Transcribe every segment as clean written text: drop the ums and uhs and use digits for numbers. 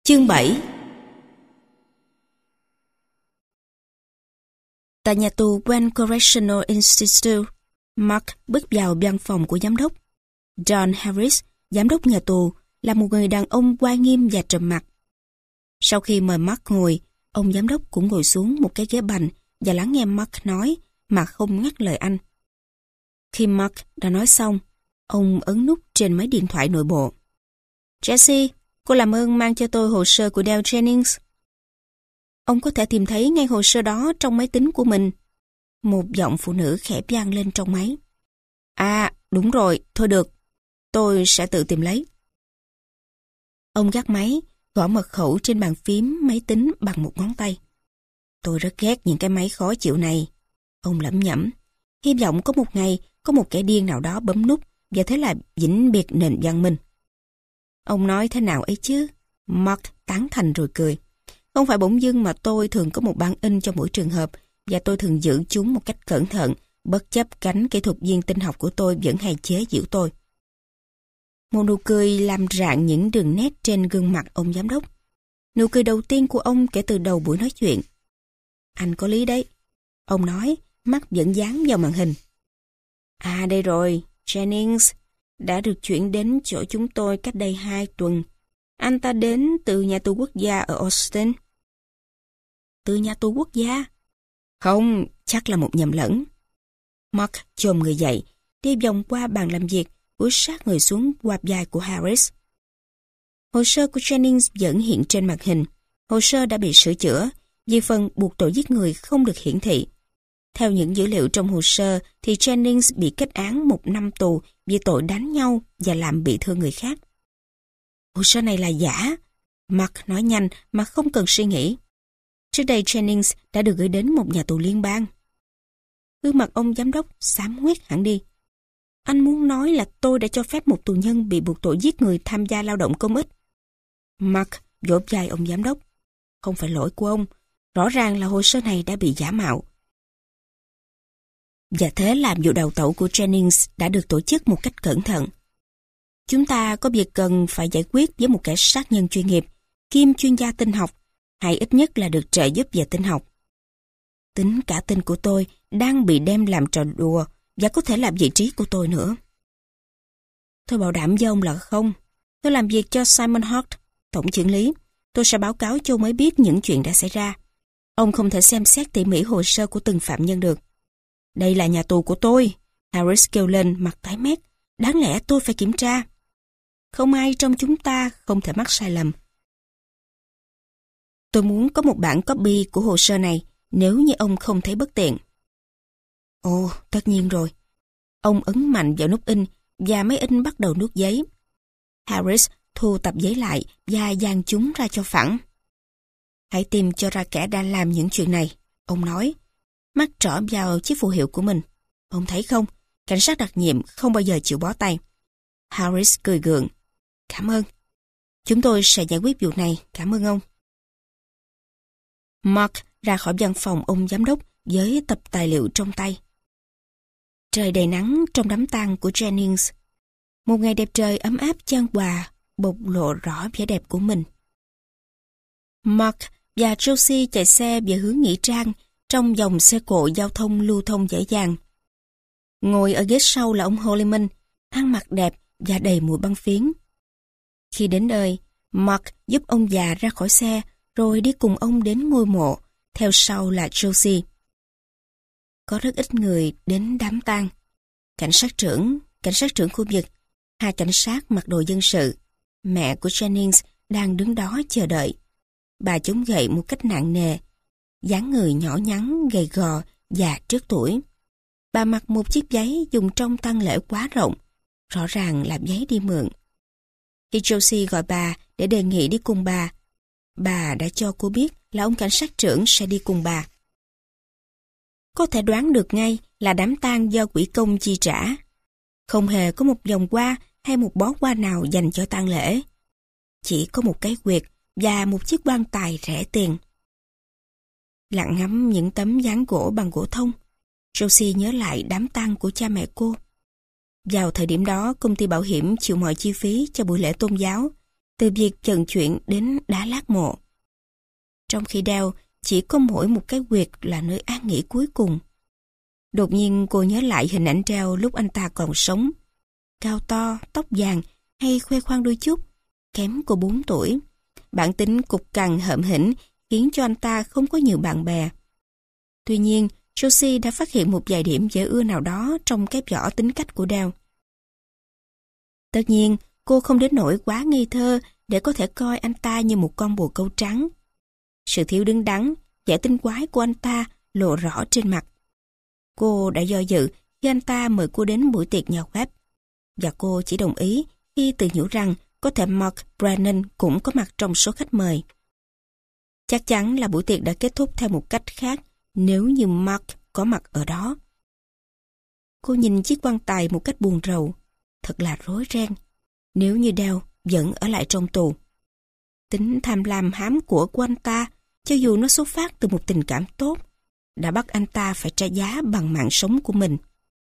Chương 7. Tại nhà tù Wayne Correctional Institute, Mark bước vào văn phòng của giám đốc. John Harris, giám đốc nhà tù, là một người đàn ông oai nghiêm và trầm mặc. Sau khi mời Mark ngồi, ông giám đốc cũng ngồi xuống một cái ghế bành và lắng nghe Mark nói mà không ngắt lời anh. Khi Mark đã nói xong, ông ấn nút trên máy điện thoại nội bộ. Jesse, cô làm ơn mang cho tôi hồ sơ của Dale Jennings. Ông có thể tìm thấy ngay hồ sơ đó trong máy tính của mình. Một giọng phụ nữ khẽ vang lên trong máy. À, đúng rồi, thôi được. Tôi sẽ tự tìm lấy. Ông gác máy, gõ mật khẩu trên bàn phím máy tính bằng một ngón tay. Tôi rất ghét những cái máy khó chịu này. Ông lẩm nhẩm. Hy vọng có một ngày có một kẻ điên nào đó bấm nút và thế là vĩnh biệt nền văn minh. Ông nói thế nào ấy chứ? Mark tán thành rồi cười. Không phải bỗng dưng mà tôi thường có một bản in cho mỗi trường hợp và tôi thường giữ chúng một cách cẩn thận, bất chấp cánh kỹ thuật viên tin học của tôi vẫn hay chế giễu tôi. Một nụ cười làm rạng những đường nét trên gương mặt ông giám đốc. Nụ cười đầu tiên của ông kể từ đầu buổi nói chuyện. Anh có lý đấy. Ông nói, mắt vẫn dán vào màn hình. À đây rồi, Jennings đã được chuyển đến chỗ chúng tôi cách đây 2 tuần. Anh ta đến từ nhà tù quốc gia ở Austin. Từ nhà tù quốc gia? Không, chắc là một nhầm lẫn. Mark chồm người dậy, đi vòng qua bàn làm việc, cúi sát người xuống qua vai của Harris. Hồ sơ của Jennings vẫn hiện trên màn hình. Hồ sơ đã bị sửa chữa, vì phần buộc tội giết người không được hiển thị. Theo những dữ liệu trong hồ sơ thì Jennings bị kết án 1 năm tù vì tội đánh nhau và làm bị thương người khác. Hồ sơ này là giả. Mark nói nhanh mà không cần suy nghĩ. Trước đây Jennings đã được gửi đến một nhà tù liên bang. Gương mặt ông giám đốc xám ngoét hẳn đi. Anh muốn nói là tôi đã cho phép một tù nhân bị buộc tội giết người tham gia lao động công ích. Mark vỗ vai ông giám đốc. Không phải lỗi của ông. Rõ ràng là hồ sơ này đã bị giả mạo. Và thế là vụ đào tẩu của Jennings đã được tổ chức một cách cẩn thận. Chúng ta có việc cần phải giải quyết với một kẻ sát nhân chuyên nghiệp, kiêm chuyên gia tin học, hay ít nhất là được trợ giúp về tin học. Tính cả tin của tôi đang bị đem làm trò đùa và có thể là vị trí của tôi nữa. Tôi bảo đảm với ông là không. Tôi làm việc cho Simon Hart, tổng chưởng lý. Tôi sẽ báo cáo cho ông ấy biết những chuyện đã xảy ra. Ông không thể xem xét tỉ mỉ hồ sơ của từng phạm nhân được. Đây là nhà tù của tôi. Harris kêu lên mặt tái mét. Đáng lẽ tôi phải kiểm tra. Không ai trong chúng ta không thể mắc sai lầm. Tôi muốn có một bản copy của hồ sơ này nếu như ông không thấy bất tiện. Ồ, tất nhiên rồi. Ông ấn mạnh vào nút in và máy in bắt đầu nuốt giấy. Harris thu tập giấy lại và dàn chúng ra cho phẳng. Hãy tìm cho ra kẻ đã làm những chuyện này, ông nói. Mắt trỏ vào chiếc phù hiệu của mình. Ông thấy không, cảnh sát đặc nhiệm không bao giờ chịu bó tay. Harris cười gượng. Cảm ơn. Chúng tôi sẽ giải quyết vụ này, cảm ơn ông. Mark ra khỏi văn phòng ông giám đốc với tập tài liệu trong tay. Trời đầy nắng trong đám tang của Jennings. Một ngày đẹp trời ấm áp chan hòa bộc lộ rõ vẻ đẹp của mình. Mark và Josie chạy xe về hướng nghĩa trang trong dòng xe cộ giao thông lưu thông dễ dàng. Ngồi ở ghế sau là ông Holliman, ăn mặc đẹp và đầy mùi băng phiến. Khi đến nơi, Mark giúp ông già ra khỏi xe rồi đi cùng ông đến ngôi mộ, theo sau là Josie. Có rất ít người đến đám tang. Cảnh sát trưởng khu vực, 2 cảnh sát mặc đồ dân sự, mẹ của Jennings đang đứng đó chờ đợi. Bà chống gậy một cách nặng nề, dáng người nhỏ nhắn, gầy gò và trước tuổi. Bà mặc một chiếc váy dùng trong tang lễ quá rộng, rõ ràng là váy đi mượn. Khi Josie gọi bà để đề nghị đi cùng bà đã cho cô biết là ông cảnh sát trưởng sẽ đi cùng bà. Có thể đoán được ngay là đám tang do quỹ công chi trả. Không hề có một vòng hoa hay một bó hoa nào dành cho tang lễ. Chỉ có một cái quyệt và một chiếc quan tài rẻ tiền. Lặng ngắm những tấm ván gỗ bằng gỗ thông, Josie nhớ lại đám tang của cha mẹ cô. Vào thời điểm đó, công ty bảo hiểm chịu mọi chi phí cho buổi lễ tôn giáo, từ việc vận chuyển đến đá lát mộ. Trong khi Dale chỉ có mỗi một cái huyệt là nơi an nghỉ cuối cùng. Đột nhiên cô nhớ lại hình ảnh Dale lúc anh ta còn sống. Cao to, tóc vàng hay khoe khoang đôi chút, kém cô 4 tuổi. Bản tính cục cằn hợm hĩnh khiến cho anh ta không có nhiều bạn bè. Tuy nhiên, Josie đã phát hiện một vài điểm dễ ưa nào đó trong cái vỏ tính cách của Dale. Tất nhiên, cô không đến nỗi quá ngây thơ để có thể coi anh ta như một con bồ câu trắng. Sự thiếu đứng đắn, vẻ tinh quái của anh ta lộ rõ trên mặt. Cô đã do dự khi anh ta mời cô đến buổi tiệc nhà web, và cô chỉ đồng ý khi tự nhủ rằng có thể Mark Brennan cũng có mặt trong số khách mời. Chắc chắn là buổi tiệc đã kết thúc theo một cách khác nếu như Mark có mặt ở đó. Cô nhìn chiếc quan tài một cách buồn rầu. Thật là rối ren nếu như Dale vẫn ở lại trong tù. Tính tham lam hám của anh ta, cho dù nó xuất phát từ một tình cảm tốt, đã bắt anh ta phải trả giá bằng mạng sống của mình.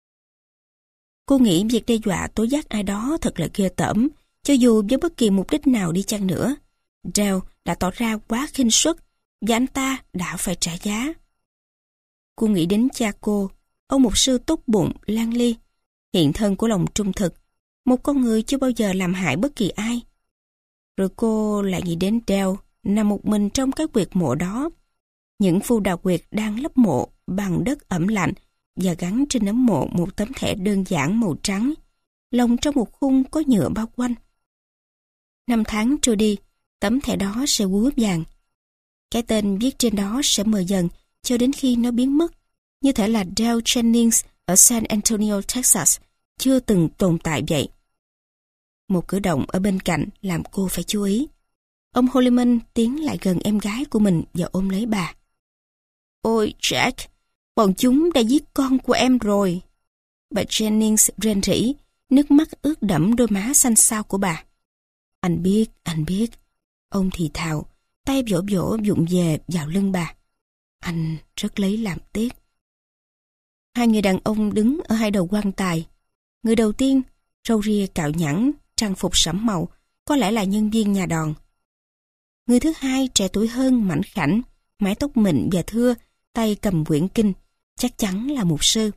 Cô nghĩ việc đe dọa tố giác ai đó thật là ghê tởm, cho dù với bất kỳ mục đích nào đi chăng nữa. Dale đã tỏ ra quá khinh suất và anh ta đã phải trả giá. Cô nghĩ đến cha cô, ông mục sư tốt bụng Langley, hiện thân của lòng trung thực, một con người chưa bao giờ làm hại bất kỳ ai. Rồi cô lại nghĩ đến Dale nằm một mình trong cái huyệt mộ đó. Những phu đào huyệt đang lấp mộ bằng đất ẩm lạnh và gắn trên nấm mộ một tấm thẻ đơn giản màu trắng, lồng trong một khung có nhựa bao quanh. Năm tháng trôi đi, tấm thẻ đó sẽ úa vàng. Cái tên viết trên đó sẽ mờ dần cho đến khi nó biến mất, như thể là Dale Jennings ở San Antonio, Texas, chưa từng tồn tại vậy. Một cử động ở bên cạnh làm cô phải chú ý. Ông Holliman tiến lại gần em gái của mình và ôm lấy bà. Ôi Jack, bọn chúng đã giết con của em rồi. Bà Jennings rên rỉ, nước mắt ướt đẫm đôi má xanh xao của bà. Anh biết. Ông thì thào, tay vỗ vỗ vụng về vào lưng bà. Anh rất lấy làm tiếc. Hai người đàn ông đứng ở hai đầu quan tài. Người đầu tiên, râu ria cạo nhẵn, trang phục sẫm màu, có lẽ là nhân viên nhà đòn. Người thứ hai trẻ tuổi hơn, mảnh khảnh, mái tóc mịn và thưa, tay cầm quyển kinh, chắc chắn là mục sư.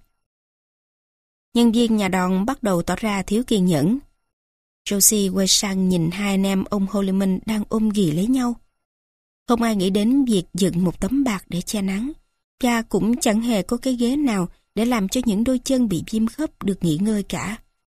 Nhân viên nhà đòn bắt đầu tỏ ra thiếu kiên nhẫn. Josie quay sang nhìn hai anh em ông Holliman đang ôm ghì lấy nhau. Không ai nghĩ đến việc dựng một tấm bạt để che nắng, và cũng chẳng hề có cái ghế nào để làm cho những đôi chân bị viêm khớp được nghỉ ngơi cả.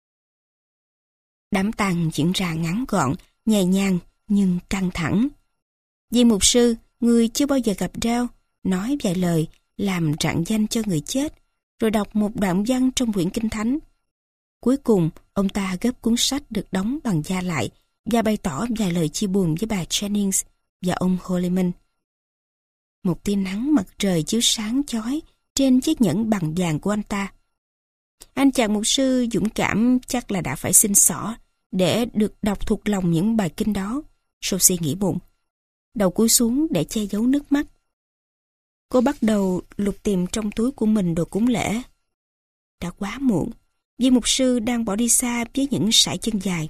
Đám tang diễn ra ngắn gọn, nhẹ nhàng nhưng căng thẳng. Viên mục sư, người chưa bao giờ gặp Dale, nói vài lời làm rạng danh cho người chết, rồi đọc một đoạn văn trong quyển kinh thánh. Cuối cùng, ông ta gấp cuốn sách được đóng bằng da lại và bày tỏ vài lời chia buồn với bà Jennings và ông Holliman. Một tia nắng mặt trời chiếu sáng chói trên chiếc nhẫn bằng vàng của anh ta. Anh chàng mục sư dũng cảm chắc là đã phải xin xỏ để được đọc thuộc lòng những bài kinh đó. Sophie nghĩ bụng, đầu cúi xuống để che giấu nước mắt. Cô bắt đầu lục tìm trong túi của mình đồ cúng lễ. Đã quá muộn, viên mục sư đang bỏ đi xa với những sải chân dài.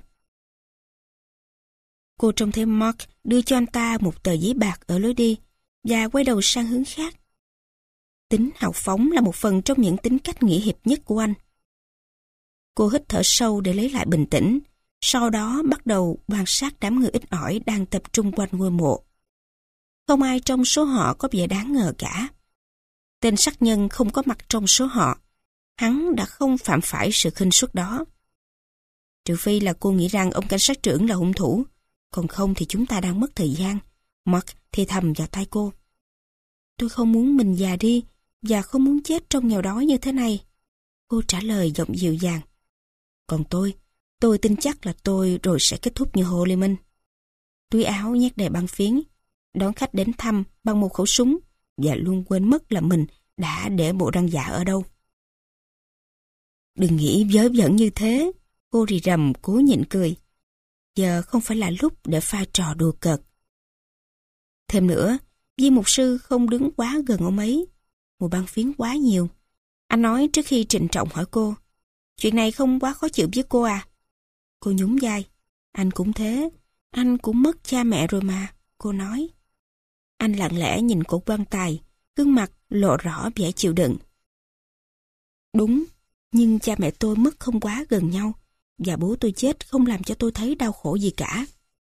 Cô trông thấy Mark đưa cho anh ta một tờ giấy bạc ở lối đi và quay đầu sang hướng khác. Tính hào phóng là một phần trong những tính cách nghĩa hiệp nhất của anh. Cô hít thở sâu để lấy lại bình tĩnh, sau đó bắt đầu quan sát đám người ít ỏi đang tập trung quanh ngôi mộ. Không ai trong số họ có vẻ đáng ngờ cả. Tên sát nhân không có mặt trong số họ. Hắn đã không phạm phải sự khinh suất đó. Trừ phi là cô nghĩ rằng ông cảnh sát trưởng là hung thủ, còn không thì chúng ta đang mất thời gian. Mark thì thầm vào tai cô. Tôi không muốn mình già đi và không muốn chết trong nghèo đói như thế này. Cô trả lời giọng dịu dàng. Còn tôi tin chắc là tôi rồi sẽ kết thúc như Holliman. Túi áo nhét đầy băng phiến, đón khách đến thăm bằng một khẩu súng và luôn quên mất là mình đã để bộ răng dạ ở đâu. Đừng nghĩ vớ vẩn như thế, cô rì rầm cố nhịn cười. Giờ không phải là lúc để pha trò đùa cợt. Thêm nữa, viên mục sư không đứng quá gần ông ấy. Một băng phiến quá nhiều. Anh nói trước khi trịnh trọng hỏi cô, chuyện này không quá khó chịu với cô à? Cô nhún vai. Anh cũng thế. Anh cũng mất cha mẹ rồi mà, cô nói. Anh lặng lẽ nhìn cổ quan tài, gương mặt lộ rõ vẻ chịu đựng. Đúng, nhưng cha mẹ tôi mất không quá gần nhau, và bố tôi chết không làm cho tôi thấy đau khổ gì cả.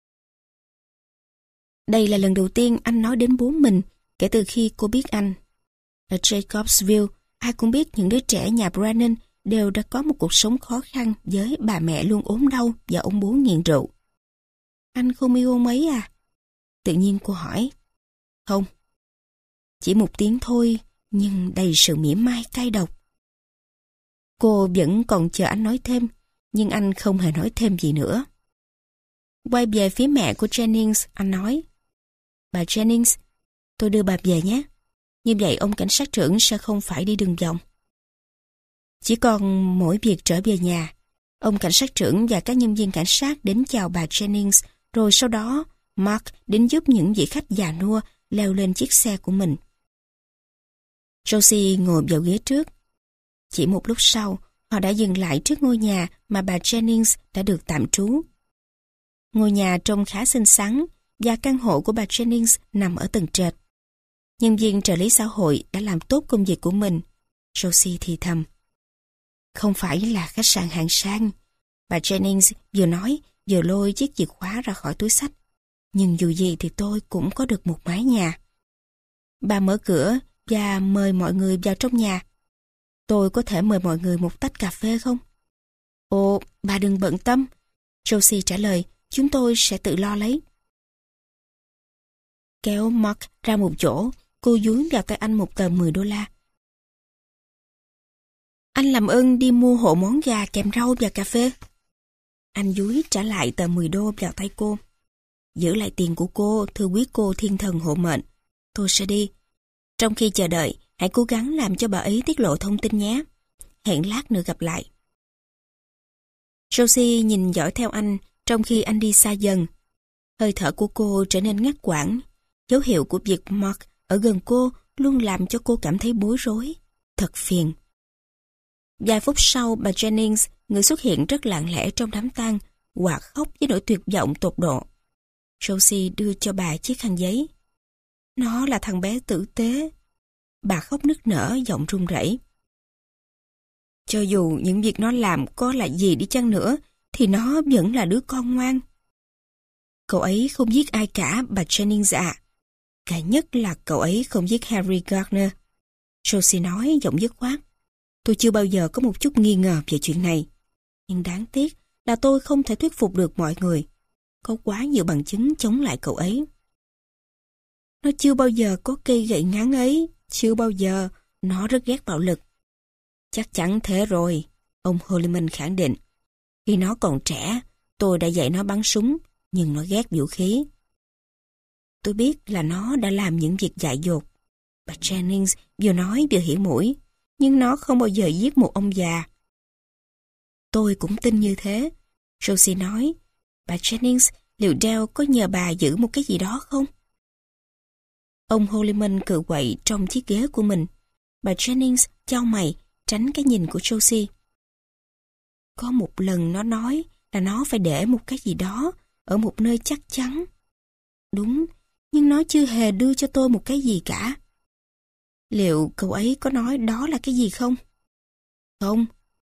Đây là lần đầu tiên anh nói đến bố mình kể từ khi cô biết anh. Ở Jacobsville, ai cũng biết những đứa trẻ nhà Brannan đều đã có một cuộc sống khó khăn với bà mẹ luôn ốm đau và ông bố nghiện rượu. Anh không yêu ông ấy à? Tự nhiên cô hỏi. Không. Chỉ một tiếng thôi, nhưng đầy sự mỉa mai cay độc. Cô vẫn còn chờ anh nói thêm, nhưng anh không hề nói thêm gì nữa. Quay về phía mẹ của Jennings, anh nói. Bà Jennings, tôi đưa bà về nhé. Như vậy ông cảnh sát trưởng sẽ không phải đi đường vòng. Chỉ còn mỗi việc trở về nhà, ông cảnh sát trưởng và các nhân viên cảnh sát đến chào bà Jennings, rồi sau đó Mark đến giúp những vị khách già nua leo lên chiếc xe của mình. Josie ngồi vào ghế trước. Chỉ một lúc sau, họ đã dừng lại trước ngôi nhà mà bà Jennings đã được tạm trú. Ngôi nhà trông khá xinh xắn và căn hộ của bà Jennings nằm ở tầng trệt. Nhân viên trợ lý xã hội đã làm tốt công việc của mình. Josie thì thầm. Không phải là khách sạn hạng sang. Bà Jennings vừa nói vừa lôi chiếc chìa khóa ra khỏi túi xách. Nhưng dù gì thì tôi cũng có được một mái nhà. Bà mở cửa và mời mọi người vào trong nhà. Tôi có thể mời mọi người một tách cà phê không? Ồ, bà đừng bận tâm. Josie trả lời, chúng tôi sẽ tự lo lấy. Kéo Mark ra một chỗ, cô dúi vào tay anh một tờ $10. Anh làm ơn đi mua hộ món gà kèm rau và cà phê. Anh dúi trả lại tờ $10 vào tay cô. Giữ lại tiền của cô, thưa quý cô thiên thần hộ mệnh. Tôi sẽ đi. Trong khi chờ đợi, hãy cố gắng làm cho bà ấy tiết lộ thông tin nhé. Hẹn lát nữa gặp lại. Josie nhìn dõi theo anh trong khi anh đi xa dần. Hơi thở của cô trở nên ngắt quãng. Dấu hiệu của việc Mark ở gần cô luôn làm cho cô cảm thấy bối rối. Thật phiền. Vài phút sau, bà Jennings, người xuất hiện rất lặng lẽ trong đám tang, quạt khóc với nỗi tuyệt vọng tột độ. Josie đưa cho bà chiếc khăn giấy. Nó là thằng bé tử tế. Bà khóc nức nở, giọng run rẩy. Cho dù những việc nó làm có là gì đi chăng nữa, thì nó vẫn là đứa con ngoan. Cậu ấy không giết ai cả, bà Jennings ạ. Cả nhất là cậu ấy không giết Harry Gardner. Josie nói giọng dứt khoát. Tôi chưa bao giờ có một chút nghi ngờ về chuyện này. Nhưng đáng tiếc là tôi không thể thuyết phục được mọi người. Có quá nhiều bằng chứng chống lại cậu ấy. Nó chưa bao giờ có cây gậy ngắn ấy. Chưa bao giờ. Nó rất ghét bạo lực. Chắc chắn thế rồi, ông Holliman khẳng định. Khi nó còn trẻ, tôi đã dạy nó bắn súng, nhưng nó ghét vũ khí. Tôi biết là nó đã làm những việc dại dột. Bà Jennings vừa nói vừa hỉ mũi, nhưng nó không bao giờ giết một ông già. Tôi cũng tin như thế. Josie nói, bà Jennings, liệu Dale có nhờ bà giữ một cái gì đó không? Ông Holliman cựa quậy trong chiếc ghế của mình. Bà Jennings chau mày, tránh cái nhìn của Josie. Có một lần nó nói là nó phải để một cái gì đó ở một nơi chắc chắn. Đúng, nhưng nó chưa hề đưa cho tôi một cái gì cả. Liệu cậu ấy có nói đó là cái gì không? Không.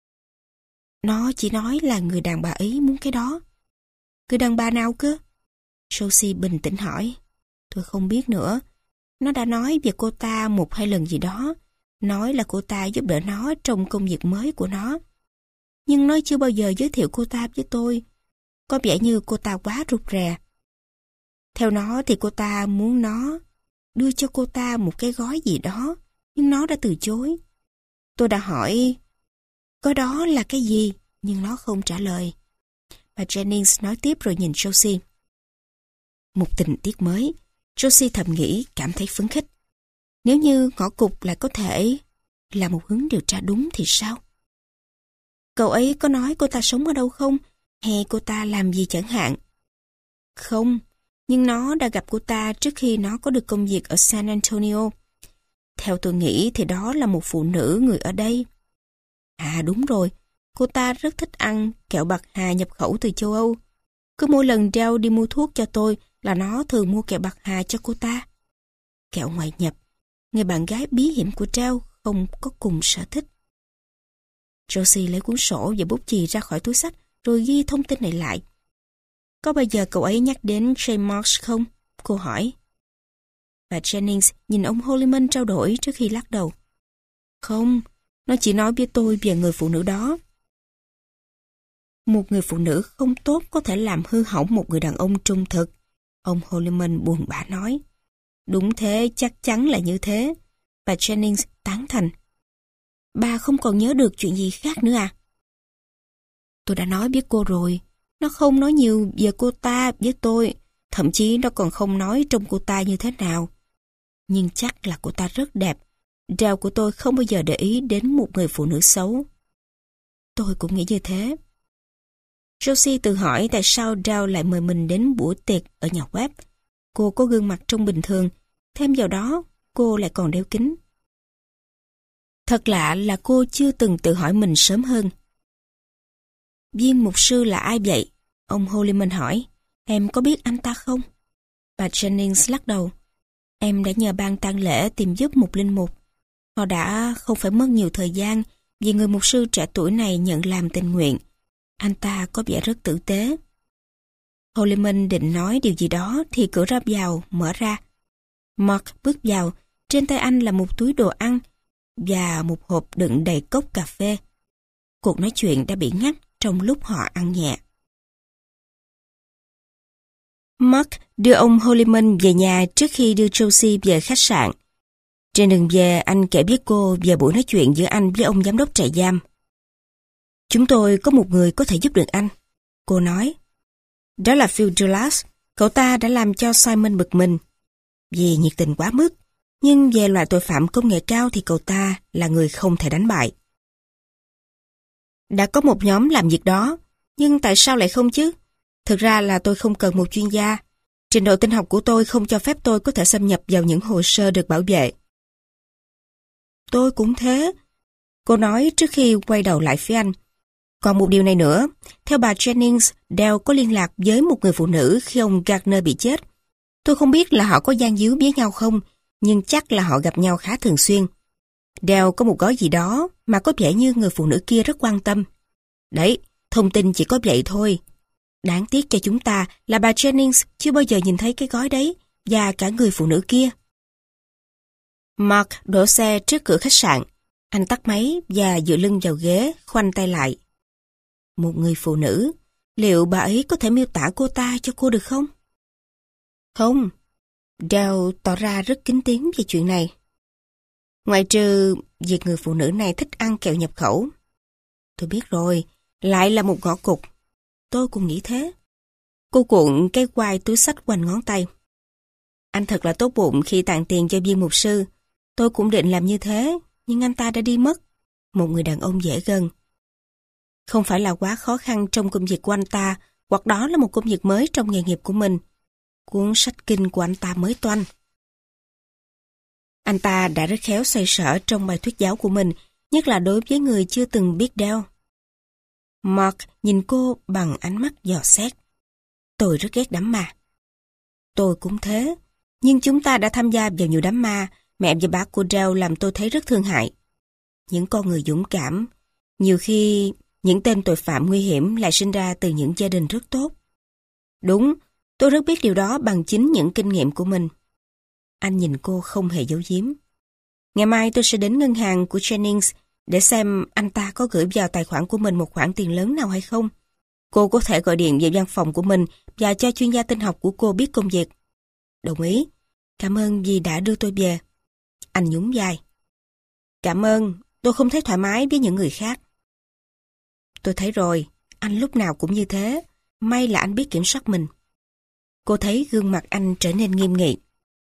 Nó chỉ nói là người đàn bà ấy muốn cái đó. Người đàn bà nào cơ? Josie bình tĩnh hỏi. Tôi không biết nữa. Nó đã nói về cô ta một hai lần gì đó. Nói là cô ta giúp đỡ nó trong công việc mới của nó. Nhưng nó chưa bao giờ giới thiệu cô ta với tôi. Có vẻ như cô ta quá rụt rè. Theo nó thì cô ta muốn nó đưa cho cô ta một cái gói gì đó, nhưng nó đã từ chối. Tôi đã hỏi gói đó là cái gì, nhưng nó không trả lời. Bà Jennings nói tiếp rồi nhìn Josie. Một tình tiết mới. Josie thầm nghĩ, cảm thấy phấn khích. Nếu như ngõ cụt lại có thể là một hướng điều tra đúng thì sao? Cậu ấy có nói cô ta sống ở đâu không? Hay cô ta làm gì chẳng hạn? Không, nhưng nó đã gặp cô ta trước khi nó có được công việc ở San Antonio. Theo tôi nghĩ thì đó là một phụ nữ người ở đây. À đúng rồi, cô ta rất thích ăn kẹo bạc hà nhập khẩu từ châu Âu. Cứ mỗi lần Dell đi mua thuốc cho tôi là nó thường mua kẹo bạc hà cho cô ta. Kẹo ngoại nhập, người bạn gái bí hiểm của Dell không có cùng sở thích. Josie lấy cuốn sổ và bút chì ra khỏi túi xách rồi ghi thông tin này lại. Có bao giờ cậu ấy nhắc đến Jane Marks không? Cô hỏi. Và Jennings nhìn ông Holliman trao đổi trước khi lắc đầu. Không, nó chỉ nói với tôi về người phụ nữ đó. Một người phụ nữ không tốt có thể làm hư hỏng một người đàn ông trung thực. Ông Holliman buồn bã nói. Đúng thế, chắc chắn là như thế. Và Jennings tán thành. Bà không còn nhớ được chuyện gì khác nữa à? Tôi đã nói với cô rồi. Nó không nói nhiều về cô ta với tôi. Thậm chí nó còn không nói trông cô ta như thế nào. Nhưng chắc là cô ta rất đẹp. Dell của tôi không bao giờ để ý đến một người phụ nữ xấu. Tôi cũng nghĩ như thế. Josie tự hỏi tại sao Dell lại mời mình đến buổi tiệc ở nhà web. Cô có gương mặt trông bình thường. Thêm vào đó, cô lại còn đeo kính. Thật lạ là cô chưa từng tự hỏi mình sớm hơn. Viên mục sư là ai vậy? Ông Holliman hỏi. Em có biết anh ta không? Bà Jennings lắc đầu. Em đã nhờ ban tang lễ tìm giúp một linh mục. Họ đã không phải mất nhiều thời gian vì người mục sư trẻ tuổi này nhận làm tình nguyện. Anh ta có vẻ rất tử tế. Holliman định nói điều gì đó thì cửa ra vào mở ra. Mark bước vào, trên tay anh là một túi đồ ăn và một hộp đựng đầy cốc cà phê. Cuộc nói chuyện đã bị ngắt trong lúc họ ăn nhẹ. Mark đưa ông Holliman về nhà trước khi đưa Josie về khách sạn. Trên đường về, anh kể với cô về buổi nói chuyện giữa anh với ông giám đốc trại giam. Chúng tôi có một người có thể giúp được anh, cô nói. Đó là Phil Dulles. Cậu ta đã làm cho Simon bực mình vì nhiệt tình quá mức, nhưng về loại tội phạm công nghệ cao thì cậu ta là người không thể đánh bại. Đã có một nhóm làm việc đó, nhưng tại sao lại không chứ? Thực ra là tôi không cần một chuyên gia. Trình độ tin học của tôi không cho phép tôi có thể xâm nhập vào những hồ sơ được bảo vệ. Tôi cũng thế, cô nói trước khi quay đầu lại phía anh. Còn một điều này nữa, theo bà Jennings, Dell có liên lạc với một người phụ nữ khi ông Gardner bị chết. Tôi không biết là họ có gian díu với nhau không, nhưng chắc là họ gặp nhau khá thường xuyên. Dell có một gói gì đó mà có vẻ như người phụ nữ kia rất quan tâm. Đấy, thông tin chỉ có vậy thôi. Đáng tiếc cho chúng ta là bà Jennings chưa bao giờ nhìn thấy cái gói đấy và cả người phụ nữ kia. Mark đổ xe trước cửa khách sạn. Anh tắt máy và dựa lưng vào ghế, khoanh tay lại. Một người phụ nữ, liệu bà ấy có thể miêu tả cô ta cho cô được không? Không. Dell tỏ ra rất kín tiếng về chuyện này. Ngoại trừ việc người phụ nữ này thích ăn kẹo nhập khẩu. Tôi biết rồi, lại là một ngõ cụt. Tôi cũng nghĩ thế. Cô cuộn cái quai túi xách quanh ngón tay. Anh thật là tốt bụng khi tặng tiền cho viên mục sư. Tôi cũng định làm như thế, nhưng anh ta đã đi mất. Một người đàn ông dễ gần. Không phải là quá khó khăn trong công việc của anh ta, hoặc đó là một công việc mới trong nghề nghiệp của mình. Cuốn sách kinh của anh ta mới toanh. Anh ta đã rất khéo xoay sở trong bài thuyết giáo của mình, nhất là đối với người chưa từng biết Dell. Mark nhìn cô bằng ánh mắt dò xét. Tôi rất ghét đám ma. Tôi cũng thế, nhưng chúng ta đã tham gia vào nhiều đám ma. Mẹ và bác của Dell làm tôi thấy rất thương hại. Những con người dũng cảm, nhiều khi những tên tội phạm nguy hiểm lại sinh ra từ những gia đình rất tốt. Đúng, tôi rất biết điều đó bằng chính những kinh nghiệm của mình. Anh nhìn cô không hề giấu giếm. Ngày mai tôi sẽ đến ngân hàng của Jennings để xem anh ta có gửi vào tài khoản của mình một khoản tiền lớn nào hay không. Cô có thể gọi điện về văn phòng của mình và cho chuyên gia tin học của cô biết công việc. Đồng ý. Cảm ơn vì đã đưa tôi về. Anh nhún vai. Cảm ơn, tôi không thấy thoải mái với những người khác. Tôi thấy rồi, anh lúc nào cũng như thế. May là anh biết kiểm soát mình. Cô thấy gương mặt anh trở nên nghiêm nghị.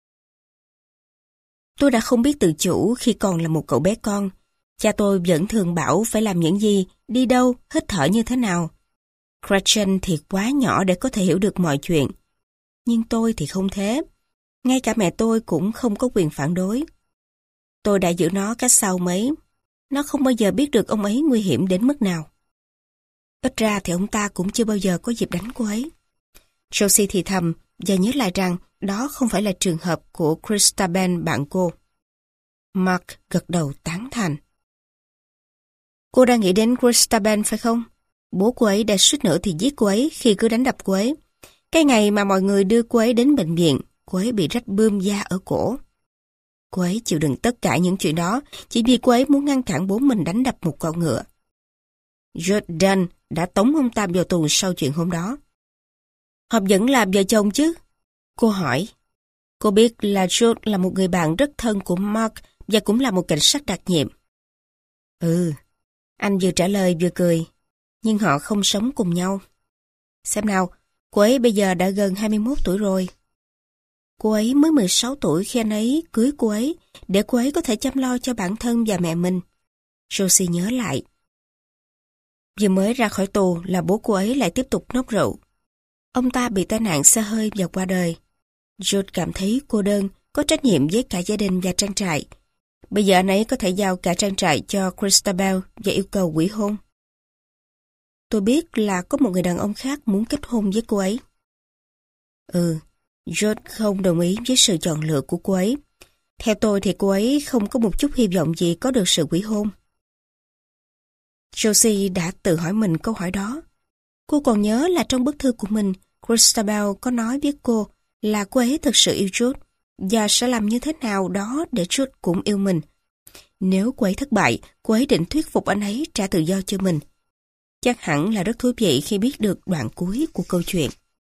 Tôi đã không biết tự chủ khi còn là một cậu bé con. Cha tôi vẫn thường bảo phải làm những gì, đi đâu, hít thở như thế nào. Gretchen thì quá nhỏ để có thể hiểu được mọi chuyện. Nhưng tôi thì không thế. Ngay cả mẹ tôi cũng không có quyền phản đối. Tôi đã giữ nó cách xa ông ấy. Nó không bao giờ biết được ông ấy nguy hiểm đến mức nào. Ít ra thì ông ta cũng chưa bao giờ có dịp đánh cô ấy. Josie thì thầm và nhớ lại rằng đó không phải là trường hợp của Christabel bạn cô. Mark gật đầu tán thành. Cô đang nghĩ đến Christabel phải không? Bố cô ấy đã suýt nữa thì giết cô ấy khi cứ đánh đập cô ấy. Cái ngày mà mọi người đưa cô ấy đến bệnh viện, cô ấy bị rách bươm da ở cổ. Cô ấy chịu đựng tất cả những chuyện đó chỉ vì cô ấy muốn ngăn cản bố mình đánh đập một con ngựa. Jordan đã tống ông ta vào tù sau chuyện hôm đó. Họ vẫn là vợ chồng chứ? Cô hỏi. Cô biết là George là một người bạn rất thân của Mark và cũng là một cảnh sát đặc nhiệm. Ừ, anh vừa trả lời vừa cười. Nhưng họ không sống cùng nhau. Xem nào, cô ấy bây giờ đã gần 21 tuổi rồi. Cô ấy mới 16 tuổi khi anh ấy cưới cô ấy để cô ấy có thể chăm lo cho bản thân và mẹ mình. Josie nhớ lại. Vừa mới ra khỏi tù là bố cô ấy lại tiếp tục nốc rượu. Ông ta bị tai nạn xe hơi và qua đời. George cảm thấy cô đơn, có trách nhiệm với cả gia đình và trang trại. Bây giờ anh ấy có thể giao cả trang trại cho Christabel và yêu cầu hủy hôn. Tôi biết là có một người đàn ông khác muốn kết hôn với cô ấy. George không đồng ý với sự chọn lựa của cô ấy. Theo tôi thì cô ấy không có một chút hy vọng gì có được sự hủy hôn. Josie đã tự hỏi mình câu hỏi đó. Cô còn nhớ là trong bức thư của mình, Christabel có nói với cô là cô ấy thực sự yêu George và sẽ làm như thế nào đó để George cũng yêu mình. Nếu cô ấy thất bại, cô ấy định thuyết phục anh ấy trả tự do cho mình. Chắc hẳn là rất thú vị khi biết được đoạn cuối của câu chuyện.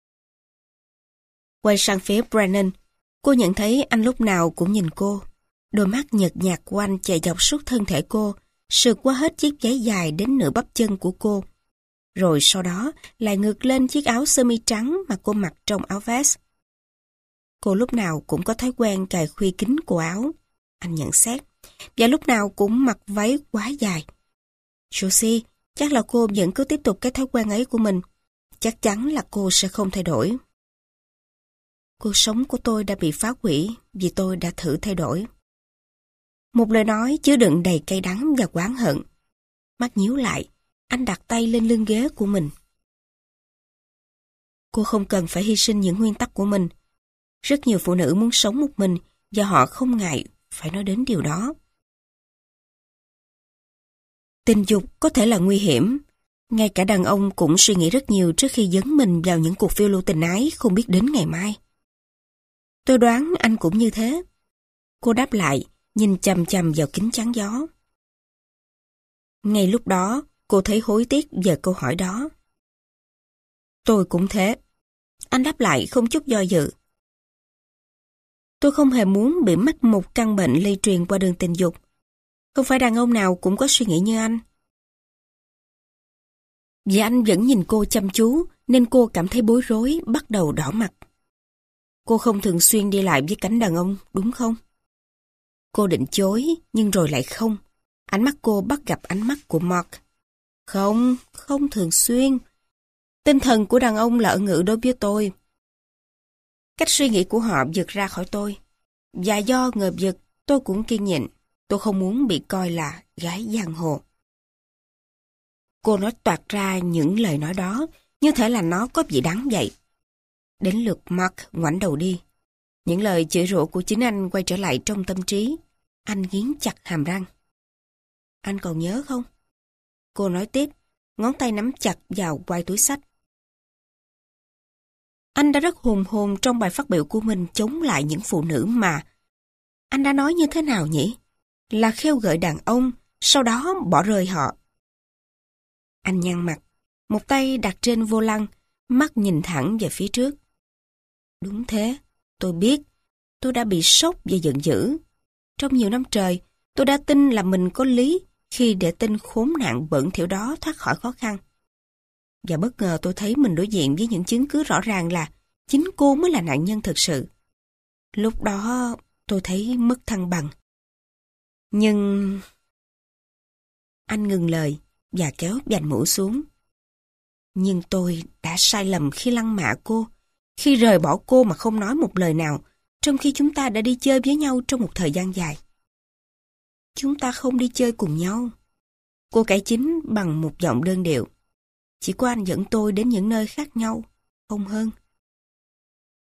Quay sang phía Brennan, cô nhận thấy anh lúc nào cũng nhìn cô. Đôi mắt nhợt nhạt của anh chạy dọc suốt thân thể cô, sượt qua hết chiếc váy dài đến nửa bắp chân của cô. Rồi sau đó lại ngược lên chiếc áo sơ mi trắng mà cô mặc trong áo vest. Cô lúc nào cũng có thói quen cài khuy kín cổ áo, anh nhận xét, và lúc nào cũng mặc váy quá dài. Josie, chắc là cô vẫn cứ tiếp tục cái thói quen ấy của mình. Chắc chắn là cô sẽ không thay đổi. Cuộc sống của tôi đã bị phá hủy vì tôi đã thử thay đổi. Một lời nói chứa đựng đầy cay đắng và oán hận. Mắt nhíu lại, anh đặt tay lên lưng ghế của mình. Cô không cần phải hy sinh những nguyên tắc của mình. Rất nhiều phụ nữ muốn sống một mình và họ không ngại phải nói đến điều đó. Tình dục có thể là nguy hiểm. Ngay cả đàn ông cũng suy nghĩ rất nhiều trước khi dấn mình vào những cuộc phiêu lưu tình ái không biết đến ngày mai. Tôi đoán anh cũng như thế. Cô đáp lại, nhìn chằm chằm vào kính chắn gió. Ngay lúc đó, cô thấy hối tiếc về câu hỏi đó. Tôi cũng thế. Anh đáp lại không chút do dự. Tôi không hề muốn bị mắc một căn bệnh lây truyền qua đường tình dục. Không phải đàn ông nào cũng có suy nghĩ như anh. Vì anh vẫn nhìn cô chăm chú, nên cô cảm thấy bối rối, bắt đầu đỏ mặt. Cô không thường xuyên đi lại với cánh đàn ông, đúng không? Cô định chối, nhưng rồi lại không. Ánh mắt cô bắt gặp ánh mắt của Mark. Không, không thường xuyên. Tinh thần của đàn ông là ẩn ngữ đối với tôi. Cách suy nghĩ của họ vượt ra khỏi tôi. Và do ngờ vực, tôi cũng kiên nhịn. Tôi không muốn bị coi là gái giang hồ. Cô nói toạc ra những lời nói đó, như thể là nó có vị đắng vậy. Đến lượt Mark ngoảnh đầu đi. Những lời chửi rủa của chính anh quay trở lại trong tâm trí. Anh nghiến chặt hàm răng. Anh còn nhớ không? Cô nói tiếp, ngón tay nắm chặt vào quai túi xách. Anh đã rất hùng hồn trong bài phát biểu của mình chống lại những phụ nữ mà. Anh đã nói như thế nào nhỉ? Là khêu gợi đàn ông, sau đó bỏ rơi họ. Anh nhăn mặt, một tay đặt trên vô lăng, mắt nhìn thẳng về phía trước. Đúng thế, tôi biết, tôi đã bị sốc và giận dữ. Trong nhiều năm trời, tôi đã tin là mình có lý khi để tên khốn nạn bẩn thỉu đó thoát khỏi khó khăn. Và bất ngờ tôi thấy mình đối diện với những chứng cứ rõ ràng là chính cô mới là nạn nhân thực sự. Lúc đó tôi thấy mất thăng bằng. Nhưng... Anh ngừng lời và kéo vành mũ xuống. Nhưng tôi đã sai lầm khi lăng mạ cô, khi rời bỏ cô mà không nói một lời nào, trong khi chúng ta đã đi chơi với nhau trong một thời gian dài. Chúng ta không đi chơi cùng nhau. Cô cải chính bằng một giọng đơn điệu. Chỉ có anh dẫn tôi đến những nơi khác nhau, không hơn.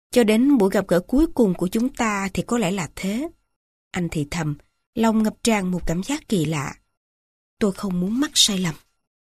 Cho đến buổi gặp gỡ cuối cùng của chúng ta thì có lẽ là thế. Anh thì thầm, lòng ngập tràn một cảm giác kỳ lạ. Tôi không muốn mắc sai lầm.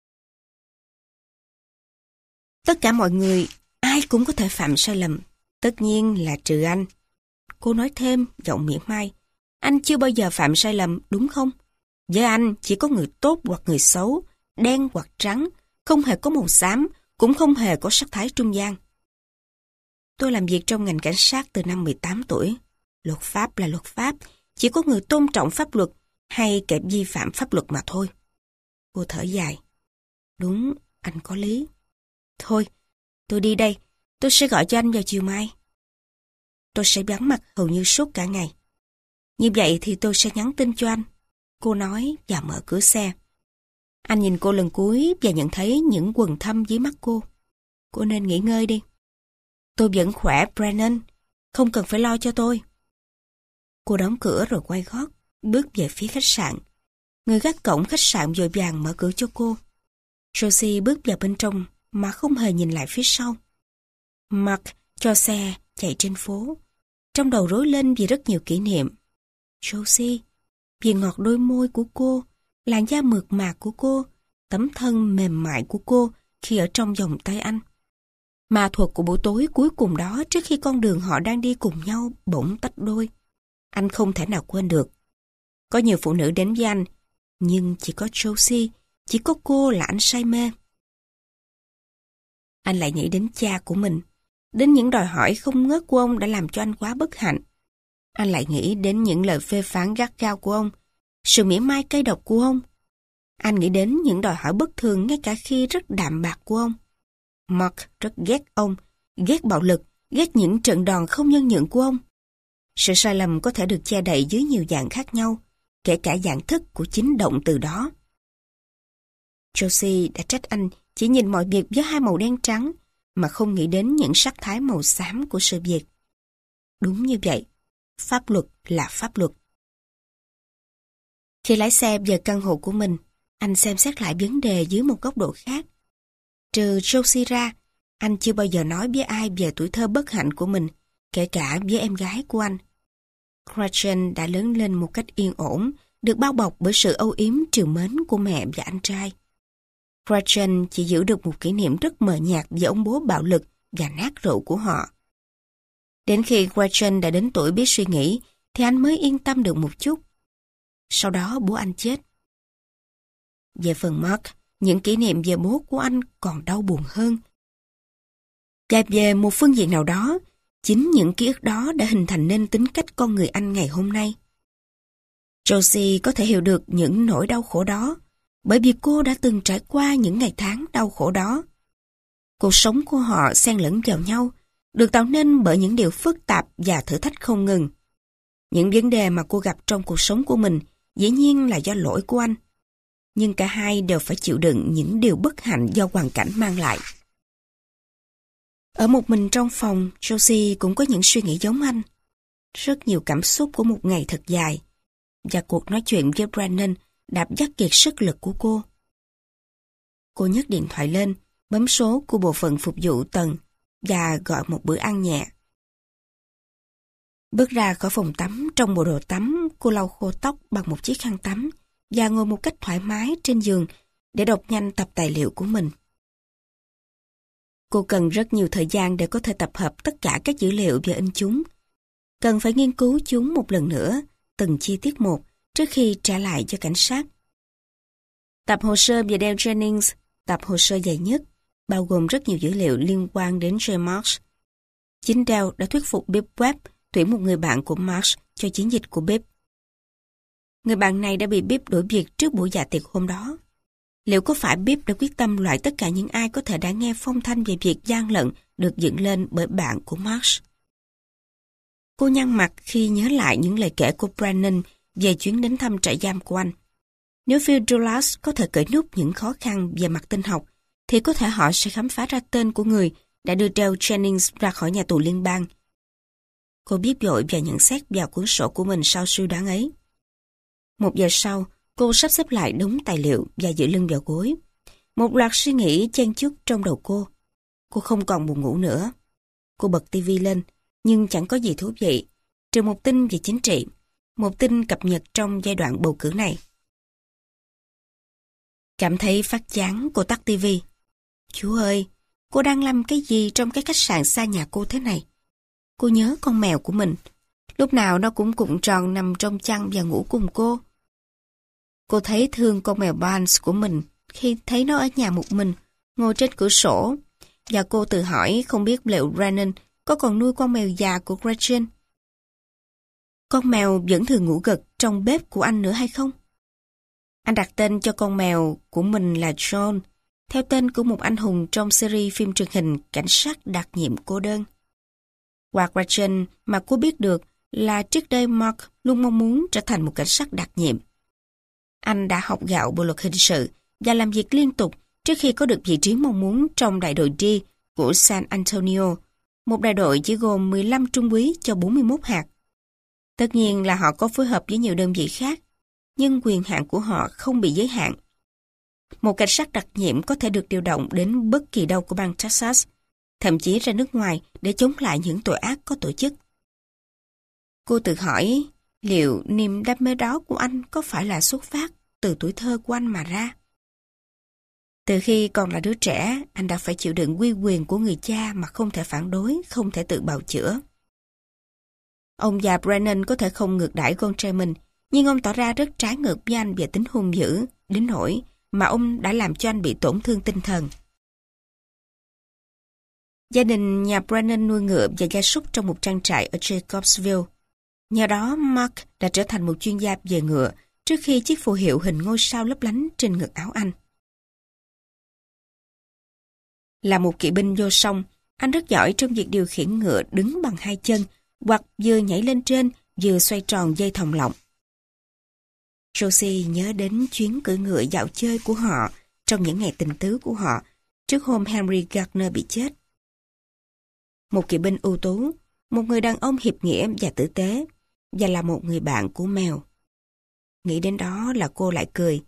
Tất cả mọi người, ai cũng có thể phạm sai lầm. Tất nhiên là trừ anh. Cô nói thêm, giọng mỉa mai. Anh chưa bao giờ phạm sai lầm, đúng không? Với anh, chỉ có người tốt hoặc người xấu, đen hoặc trắng, không hề có màu xám, cũng không hề có sắc thái trung gian. Tôi làm việc trong ngành cảnh sát từ năm 18 tuổi. Luật pháp là luật pháp, chỉ có người tôn trọng pháp luật hay kẻ vi phạm pháp luật mà thôi. Cô thở dài. Đúng, anh có lý. Thôi, tôi đi đây, tôi sẽ gọi cho anh vào chiều mai. Tôi sẽ vắng mặt hầu như suốt cả ngày. Như vậy thì tôi sẽ nhắn tin cho anh. Cô nói và mở cửa xe. Anh nhìn cô lần cuối và nhận thấy những quầng thâm dưới mắt cô. Cô nên nghỉ ngơi đi. Tôi vẫn khỏe, Brennan. Không cần phải lo cho tôi. Cô đóng cửa rồi quay gót, bước về phía khách sạn. Người gác cổng khách sạn vội vàng mở cửa cho cô. Josie bước vào bên trong mà không hề nhìn lại phía sau. Mark cho xe chạy trên phố. Trong đầu rối lên vì rất nhiều kỷ niệm. Josie, vì ngọt đôi môi của cô, làn da mượt mà của cô, tấm thân mềm mại của cô khi ở trong vòng tay anh. Ma thuật của buổi tối cuối cùng đó trước khi con đường họ đang đi cùng nhau bỗng tách đôi. Anh không thể nào quên được. Có nhiều phụ nữ đến với anh, nhưng chỉ có Josie, chỉ có cô là anh say mê. Anh lại nghĩ đến cha của mình, đến những đòi hỏi không ngớt của ông đã làm cho anh quá bất hạnh. Anh lại nghĩ đến những lời phê phán gắt gao của ông, sự mỉa mai cay độc của ông. Anh nghĩ đến những đòi hỏi bất thường ngay cả khi rất đạm bạc của ông. Mark rất ghét ông, ghét bạo lực, ghét những trận đòn không nhân nhượng của ông. Sự sai lầm có thể được che đậy dưới nhiều dạng khác nhau, kể cả dạng thức của chính động từ đó. Josie đã trách anh chỉ nhìn mọi việc với hai màu đen trắng, mà không nghĩ đến những sắc thái màu xám của sự việc. Đúng như vậy, pháp luật là pháp luật. Khi lái xe về căn hộ của mình, anh xem xét lại vấn đề dưới một góc độ khác. Trừ Josie ra, anh chưa bao giờ nói với ai về tuổi thơ bất hạnh của mình, kể cả với em gái của anh. Gretchen đã lớn lên một cách yên ổn, được bao bọc bởi sự âu yếm trìu mến của mẹ và anh trai. Gretchen chỉ giữ được một kỷ niệm rất mờ nhạt về ông bố bạo lực và nát rượu của họ. Đến khi Gretchen đã đến tuổi biết suy nghĩ, thì anh mới yên tâm được một chút. Sau đó bố anh chết. Về phần Mark, những kỷ niệm về bố của anh còn đau buồn hơn. Và về một phương diện nào đó, chính những ký ức đó đã hình thành nên tính cách con người anh ngày hôm nay. Josie có thể hiểu được những nỗi đau khổ đó, bởi vì cô đã từng trải qua những ngày tháng đau khổ đó. Cuộc sống của họ xen lẫn vào nhau, được tạo nên bởi những điều phức tạp và thử thách không ngừng. Những vấn đề mà cô gặp trong cuộc sống của mình dĩ nhiên là do lỗi của anh. Nhưng cả hai đều phải chịu đựng những điều bất hạnh do hoàn cảnh mang lại. Ở một mình trong phòng, Josie cũng có những suy nghĩ giống anh. Rất nhiều cảm xúc của một ngày thật dài. Và cuộc nói chuyện với Brennan đã dắt kiệt sức lực của cô. Cô nhấc điện thoại lên, bấm số của bộ phận phục vụ tầng và gọi một bữa ăn nhẹ. Bước ra khỏi phòng tắm trong bộ đồ tắm, cô lau khô tóc bằng một chiếc khăn tắm và ngồi một cách thoải mái trên giường để đọc nhanh tập tài liệu của mình. Cô cần rất nhiều thời gian để có thể tập hợp tất cả các dữ liệu và in chúng. Cần phải nghiên cứu chúng một lần nữa, từng chi tiết một, trước khi trả lại cho cảnh sát. Tập hồ sơ về Dale Jennings, tập hồ sơ dài nhất, bao gồm rất nhiều dữ liệu liên quan đến J. Marsh. Chính Dale đã thuyết phục Bibb Webb tuyển một người bạn của Marsh cho chiến dịch của Bibb. Người bạn này đã bị Bibb đuổi việc trước buổi dạ tiệc hôm đó. Liệu có phải Bibb đã quyết tâm loại tất cả những ai có thể đã nghe phong thanh về việc gian lận được dựng lên bởi bạn của Marsh? Cô nhăn mặt khi nhớ lại những lời kể của Brennan về chuyến đến thăm trại giam của anh. Nếu Phil Dulles có thể cởi nút những khó khăn về mặt tinh học, thì có thể họ sẽ khám phá ra tên của người đã đưa Dale Jennings ra khỏi nhà tù liên bang. Cô biết vội và nhận xét vào cuốn sổ của mình sau suy đoán ấy. 1 giờ sau, cô sắp xếp lại đống tài liệu và dựa lưng vào gối. Một loạt suy nghĩ chen chúc trong đầu cô. Cô không còn buồn ngủ nữa. Cô bật tivi lên, nhưng chẳng có gì thú vị, trừ một tin về chính trị, một tin cập nhật trong giai đoạn bầu cử này. Cảm thấy phát chán, cô tắt tivi. Chú ơi, cô đang làm cái gì trong cái khách sạn xa nhà cô thế này? Cô nhớ con mèo của mình. Lúc nào nó cũng cuộn tròn nằm trong chăn và ngủ cùng cô. Cô thấy thương con mèo Barnes của mình khi thấy nó ở nhà một mình, ngồi trên cửa sổ. Và cô tự hỏi không biết liệu Brennan có còn nuôi con mèo già của Gretchen. Con mèo vẫn thường ngủ gật trong bếp của anh nữa hay không? Anh đặt tên cho con mèo của mình là John, theo tên của một anh hùng trong series phim truyền hình cảnh sát đặc nhiệm cô đơn. Qua Gretchen mà cô biết được là trước đây Mark luôn mong muốn trở thành một cảnh sát đặc nhiệm. Anh đã học gạo bộ luật hình sự và làm việc liên tục trước khi có được vị trí mong muốn trong đại đội D của San Antonio, một đại đội chỉ gồm 15 trung úy cho 41 hạt. Tất nhiên là họ có phối hợp với nhiều đơn vị khác, nhưng quyền hạn của họ không bị giới hạn. Một cảnh sát đặc nhiệm có thể được điều động đến bất kỳ đâu của bang Texas, thậm chí ra nước ngoài để chống lại những tội ác có tổ chức. Cô tự hỏi liệu niềm đam mê đó của anh có phải là xuất phát từ tuổi thơ của anh mà ra? Từ khi còn là đứa trẻ, anh đã phải chịu đựng uy quyền của người cha mà không thể phản đối, không thể tự bào chữa. Ông già Brennan có thể không ngược đãi con trai mình, nhưng ông tỏ ra rất trái ngược với anh về tính hung dữ, đến nỗi mà ông đã làm cho anh bị tổn thương tinh thần. Gia đình nhà Brennan nuôi ngựa và gia súc trong một trang trại ở Jacobsville. Nhờ đó, Mark đã trở thành một chuyên gia về ngựa trước khi chiếc phù hiệu hình ngôi sao lấp lánh trên ngực áo anh. Là một kỵ binh vô song, anh rất giỏi trong việc điều khiển ngựa đứng bằng hai chân hoặc vừa nhảy lên trên vừa xoay tròn dây thòng lọng. Josie nhớ đến chuyến cưỡi ngựa dạo chơi của họ trong những ngày tình tứ của họ trước hôm Henry Gardner bị chết. Một kỵ binh ưu tú, một người đàn ông hiệp nghĩa và tử tế, và là một người bạn của mèo. Nghĩ đến đó là cô lại cười.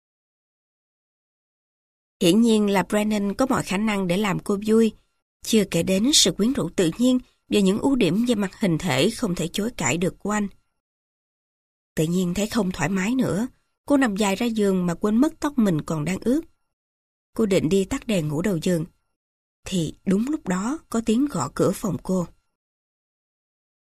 Hiển nhiên là Brennan có mọi khả năng để làm cô vui, chưa kể đến sự quyến rũ tự nhiên và những ưu điểm về mặt hình thể không thể chối cãi được của anh. Tự nhiên thấy không thoải mái nữa, cô nằm dài ra giường mà quên mất tóc mình còn đang ướt. Cô định đi tắt đèn ngủ đầu giường, thì đúng lúc đó có tiếng gõ cửa phòng cô.